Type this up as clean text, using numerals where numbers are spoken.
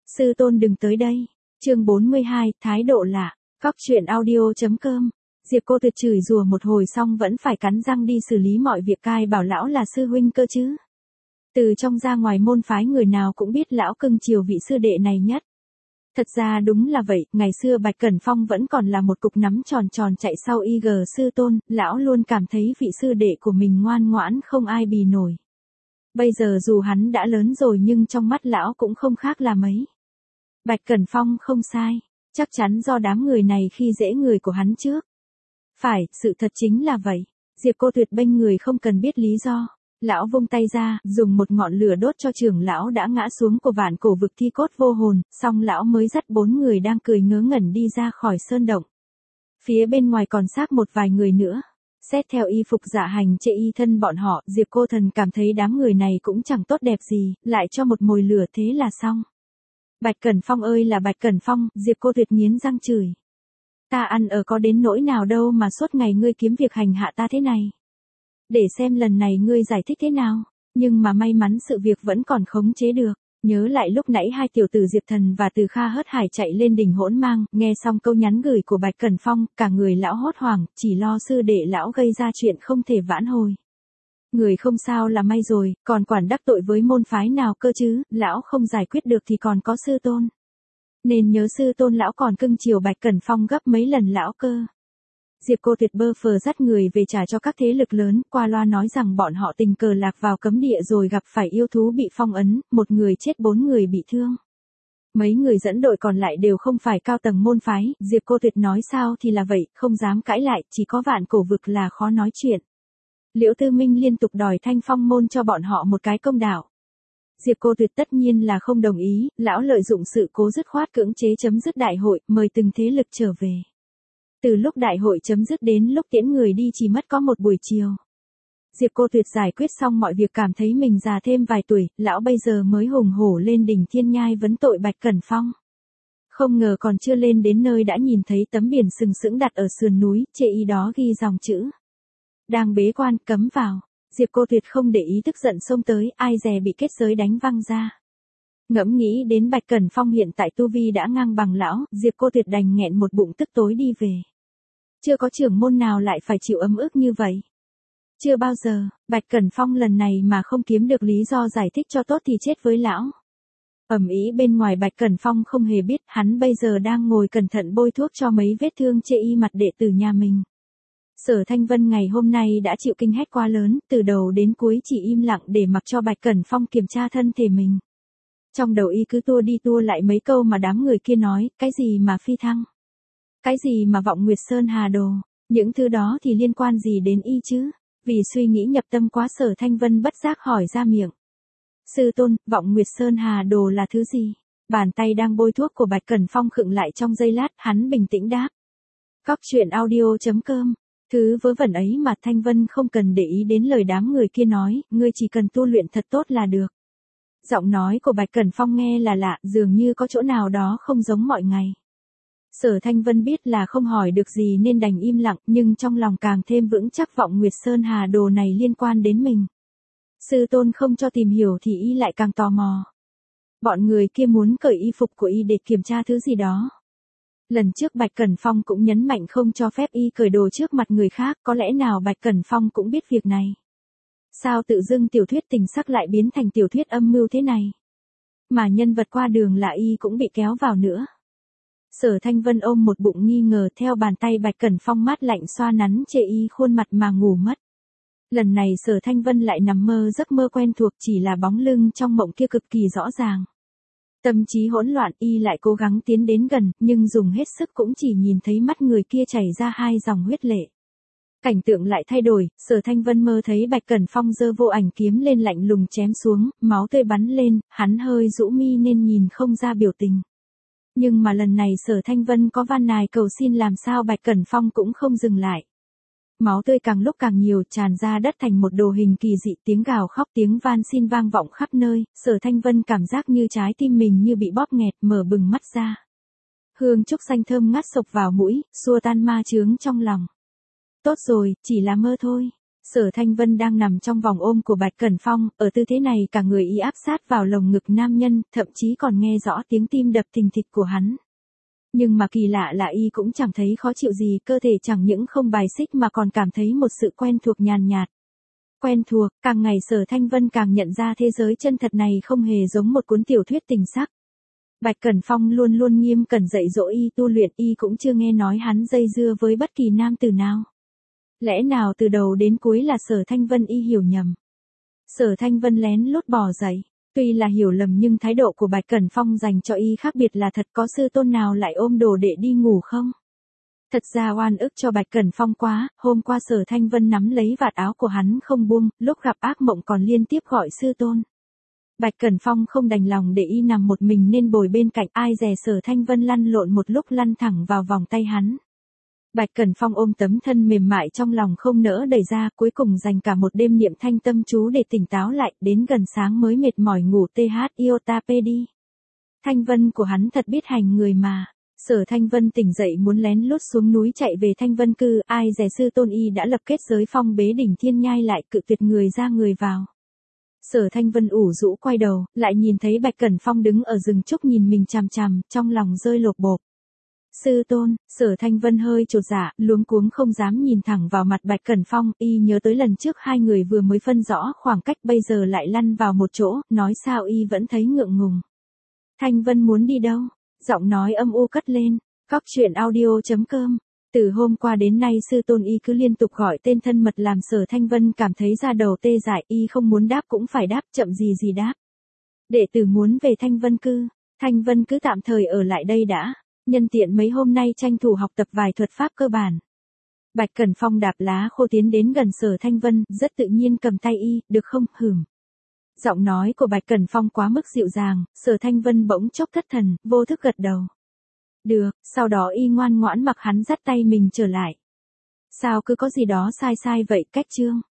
Sư tôn đừng tới đây. Chương 42, thái độ lạ. Cóc truyện audio.com. Diệp Cô Tuyệt chửi rủa một hồi xong vẫn phải cắn răng đi xử lý mọi việc, cai bảo lão là sư huynh cơ chứ. Từ trong ra ngoài môn phái người nào cũng biết lão cưng chiều vị sư đệ này nhất. Thật ra đúng là vậy, ngày xưa Bạch Cẩn Phong vẫn còn là một cục nắm tròn tròn chạy sau IG sư tôn, lão luôn cảm thấy vị sư đệ của mình ngoan ngoãn không ai bì nổi. Bây giờ dù hắn đã lớn rồi nhưng trong mắt lão cũng không khác là mấy. Bạch Cẩn Phong không sai, chắc chắn do đám người này khi dễ người của hắn trước. Phải, sự thật chính là vậy. Diệp Cô Tuyệt bênh người không cần biết lý do. Lão vung tay ra, dùng một ngọn lửa đốt cho trưởng lão đã ngã xuống của vạn cổ vực thi cốt vô hồn, xong lão mới dắt 4 người đang cười ngớ ngẩn đi ra khỏi sơn động. Phía bên ngoài còn xác một vài người nữa. Xét theo y phục dạ hành chê y thân bọn họ, Diệp Cô Thần cảm thấy đám người này cũng chẳng tốt đẹp gì, lại cho một mồi lửa thế là xong. Bạch Cẩn Phong ơi là Bạch Cẩn Phong, Diệp Cô Tuyệt nghiến răng chửi. Ta ăn ở có đến nỗi nào đâu mà suốt ngày ngươi kiếm việc hành hạ ta thế này. Để xem lần này ngươi giải thích thế nào, nhưng mà may mắn sự việc vẫn còn khống chế được. Nhớ lại lúc nãy hai tiểu tử Diệp Thần và Từ Kha hớt hải chạy lên đỉnh Hỗn Mang, nghe xong câu nhắn gửi của Bạch Cẩn Phong, cả người lão hốt hoảng, chỉ lo sư đệ lão gây ra chuyện không thể vãn hồi. Người không sao là may rồi, còn quản đắc tội với môn phái nào cơ chứ, lão không giải quyết được thì còn có sư tôn. Nên nhớ sư tôn lão còn cưng chiều Bạch Cẩn Phong gấp mấy lần lão cơ. Diệp Cô Tuyệt bơ phờ dắt người về trả cho các thế lực lớn, qua loa nói rằng bọn họ tình cờ lạc vào cấm địa rồi gặp phải yêu thú bị phong ấn, một người chết 4 người bị thương. Mấy người dẫn đội còn lại đều không phải cao tầng môn phái, Diệp Cô Tuyệt nói sao thì là vậy, không dám cãi lại, chỉ có vạn cổ vực là khó nói chuyện. Liễu Tư Minh liên tục đòi Thanh Phong môn cho bọn họ một cái công đạo. Diệp Cô Tuyệt tất nhiên là không đồng ý, lão lợi dụng sự cố dứt khoát cưỡng chế chấm dứt đại hội, mời từng thế lực trở về. Từ lúc đại hội chấm dứt đến lúc tiễn người đi chỉ mất có một buổi chiều. Diệp Cô Tuyệt giải quyết xong mọi việc cảm thấy mình già thêm vài tuổi, lão bây giờ mới hùng hổ lên đỉnh Thiên Nhai vấn tội Bạch Cẩn Phong. Không ngờ còn chưa lên đến nơi đã nhìn thấy tấm biển sừng sững đặt ở sườn núi, chê y đó ghi dòng chữ. Đang bế quan, cấm vào. Diệp Cô Tuyệt không để ý tức giận xông tới, ai dè bị kết giới đánh văng ra. Ngẫm nghĩ đến Bạch Cẩn Phong hiện tại tu vi đã ngang bằng lão, Diệp Cô Tuyệt đành nghẹn một bụng tức tối đi về. Chưa có trưởng môn nào lại phải chịu ấm ức như vậy. Chưa bao giờ, Bạch Cẩn Phong lần này mà không kiếm được lý do giải thích cho tốt thì chết với lão. Ầm ĩ bên ngoài Bạch Cẩn Phong không hề biết hắn bây giờ đang ngồi cẩn thận bôi thuốc cho mấy vết thương chê y mặt đệ tử nhà mình. Sở Thanh Vân ngày hôm nay đã chịu kinh hách quá lớn, từ đầu đến cuối chỉ im lặng để mặc cho Bạch Cẩn Phong kiểm tra thân thể mình. Trong đầu y cứ tua đi tua lại mấy câu mà đám người kia nói, cái gì mà phi thăng? Cái gì mà vọng Nguyệt Sơn Hà Đồ? Những thứ đó thì liên quan gì đến y chứ? Vì suy nghĩ nhập tâm quá Sở Thanh Vân bất giác hỏi ra miệng. Sư tôn, vọng Nguyệt Sơn Hà Đồ là thứ gì? Bàn tay đang bôi thuốc của Bạch Cẩn Phong khựng lại trong giây lát, hắn bình tĩnh đáp. Cóc truyện audio.com. Thứ vớ vẩn ấy mà Thanh Vân không cần để ý đến lời đám người kia nói, ngươi chỉ cần tu luyện thật tốt là được. Giọng nói của Bạch Cẩn Phong nghe là lạ, dường như có chỗ nào đó không giống mọi ngày. Sở Thanh Vân biết là không hỏi được gì nên đành im lặng, nhưng trong lòng càng thêm vững chắc vọng Nguyệt Sơn Hà Đồ này liên quan đến mình. Sư tôn không cho tìm hiểu thì y lại càng tò mò. Bọn người kia muốn cởi y phục của y để kiểm tra thứ gì đó. Lần trước Bạch Cẩn Phong cũng nhấn mạnh không cho phép y cởi đồ trước mặt người khác, có lẽ nào Bạch Cẩn Phong cũng biết việc này. Sao tự dưng tiểu thuyết tình sắc lại biến thành tiểu thuyết âm mưu thế này? Mà nhân vật qua đường là y cũng bị kéo vào nữa. Sở Thanh Vân ôm một bụng nghi ngờ theo bàn tay Bạch Cẩn Phong mát lạnh xoa nắn chê y khuôn mặt mà ngủ mất. Lần này Sở Thanh Vân lại nằm mơ giấc mơ quen thuộc, chỉ là bóng lưng trong mộng kia cực kỳ rõ ràng. Tâm trí hỗn loạn y lại cố gắng tiến đến gần, nhưng dùng hết sức cũng chỉ nhìn thấy mắt người kia chảy ra 2 dòng huyết lệ. Cảnh tượng lại thay đổi, Sở Thanh Vân mơ thấy Bạch Cẩn Phong giơ vô ảnh kiếm lên lạnh lùng chém xuống, máu tươi bắn lên, hắn hơi rũ mi nên nhìn không ra biểu tình. Nhưng mà lần này Sở Thanh Vân có van nài cầu xin làm sao Bạch Cẩn Phong cũng không dừng lại. Máu tươi càng lúc càng nhiều tràn ra đất thành một đồ hình kỳ dị, tiếng gào khóc tiếng van xin vang vọng khắp nơi, Sở Thanh Vân cảm giác như trái tim mình như bị bóp nghẹt, mở bừng mắt ra. Hương trúc xanh thơm ngát sộc vào mũi, xua tan ma chướng trong lòng. Tốt rồi, chỉ là mơ thôi. Sở Thanh Vân đang nằm trong vòng ôm của Bạch Cẩn Phong, ở tư thế này cả người y áp sát vào lồng ngực nam nhân, thậm chí còn nghe rõ tiếng tim đập thình thịch của hắn. Nhưng mà kỳ lạ là y cũng chẳng thấy khó chịu gì, cơ thể chẳng những không bài xích mà còn cảm thấy một sự quen thuộc nhàn nhạt. Quen thuộc, càng ngày Sở Thanh Vân càng nhận ra thế giới chân thật này không hề giống một cuốn tiểu thuyết tình sắc. Bạch Cẩn Phong luôn luôn nghiêm cẩn dạy dỗ y tu luyện, y cũng chưa nghe nói hắn dây dưa với bất kỳ nam tử nào. Lẽ nào từ đầu đến cuối là Sở Thanh Vân y hiểu nhầm. Sở Thanh Vân lén lút bò dậy. Tuy là hiểu lầm nhưng thái độ của Bạch Cẩn Phong dành cho y khác biệt là thật, có sư tôn nào lại ôm đồ đệ đi ngủ không? Thật ra oan ức cho Bạch Cẩn Phong quá, hôm qua Sở Thanh Vân nắm lấy vạt áo của hắn không buông, lúc gặp ác mộng còn liên tiếp gọi sư tôn. Bạch Cẩn Phong không đành lòng để y nằm một mình nên bồi bên cạnh, ai dè Sở Thanh Vân lăn lộn một lúc lăn thẳng vào vòng tay hắn. Bạch Cẩn Phong ôm tấm thân mềm mại trong lòng không nỡ đẩy ra, cuối cùng dành cả một đêm niệm thanh tâm chú để tỉnh táo lại, đến gần sáng mới mệt mỏi ngủ iota đi. Thanh Vân của hắn thật biết hành người mà. Sở Thanh Vân tỉnh dậy muốn lén lút xuống núi chạy về Thanh Vân Cư, ai dè sư tôn y đã lập kết giới phong bế đỉnh Thiên Nhai lại, cự tuyệt người ra người vào. Sở Thanh Vân ủ rũ quay đầu, lại nhìn thấy Bạch Cẩn Phong đứng ở rừng trúc nhìn mình chằm chằm, trong lòng rơi lột bột. Sư tôn, Sở Thanh Vân hơi chột dạ, luống cuống không dám nhìn thẳng vào mặt Bạch Cẩn Phong, y nhớ tới lần trước hai người vừa mới phân rõ khoảng cách bây giờ lại lăn vào một chỗ, nói sao y vẫn thấy ngượng ngùng. Thanh Vân muốn đi đâu? Giọng nói âm u cất lên. Cóc truyện audio.com. Từ hôm qua đến nay sư tôn y cứ liên tục gọi tên thân mật làm Sở Thanh Vân cảm thấy da đầu tê dại, y không muốn đáp cũng phải đáp, chậm gì đáp. Đệ tử muốn về Thanh Vân Cư. Thanh Vân cứ tạm thời ở lại đây đã. Nhân tiện mấy hôm nay tranh thủ học tập vài thuật pháp cơ bản. Bạch Cẩn Phong đạp lá khô tiến đến gần Sở Thanh Vân, rất tự nhiên cầm tay y, được không, hửm. Giọng nói của Bạch Cẩn Phong quá mức dịu dàng, Sở Thanh Vân bỗng chốc thất thần, vô thức gật đầu. Được, sau đó y ngoan ngoãn mặc hắn dắt tay mình trở lại. Sao cứ có gì đó sai sai vậy, cách chương.